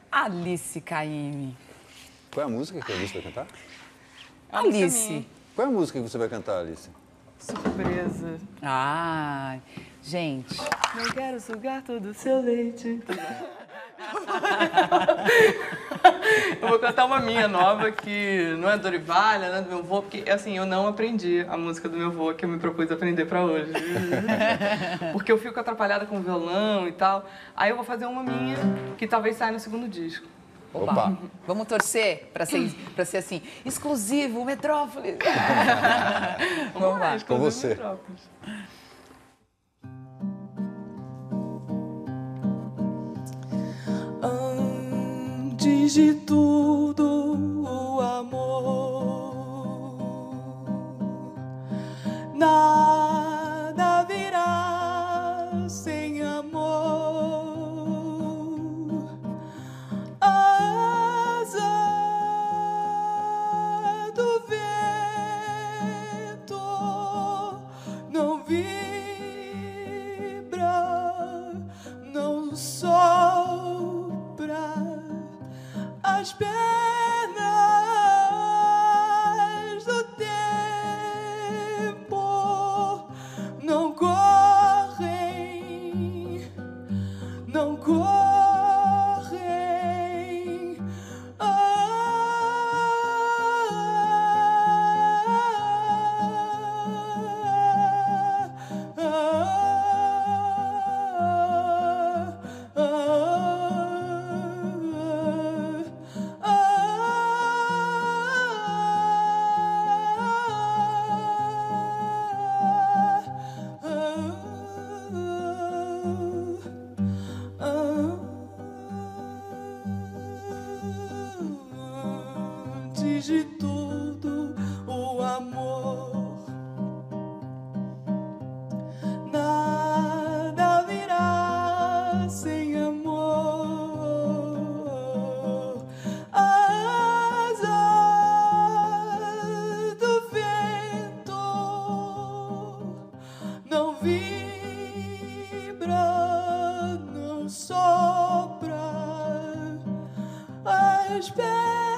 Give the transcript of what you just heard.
Alice Caymmi. Qual é a música que a Alice vai cantar? Alice. Qual é a música que você vai cantar, Alice? Surpresa. Ai, gente. Não quero sugar todo o seu leite. Eu vou cantar uma minha nova, que não é Dorival, não é do meu avô, porque assim, eu não aprendi a música do meu avô que eu me propus aprender pra hoje. Porque eu fico atrapalhada com o violão e tal. Aí eu vou fazer uma minha, que talvez saia no segundo disco. Opa. Vamos torcer pra ser assim, exclusivo, Metrópolis. Vamos lá. Com você. Antes de tudo, o amor. Nada virá sem amor. Asa do vento não vibra, não sopra. As pernas do tempo não correm, não correm. Antes de tudo, o amor. Nada virá sem amor. Asas do vento não vibra, não sopra. As pernas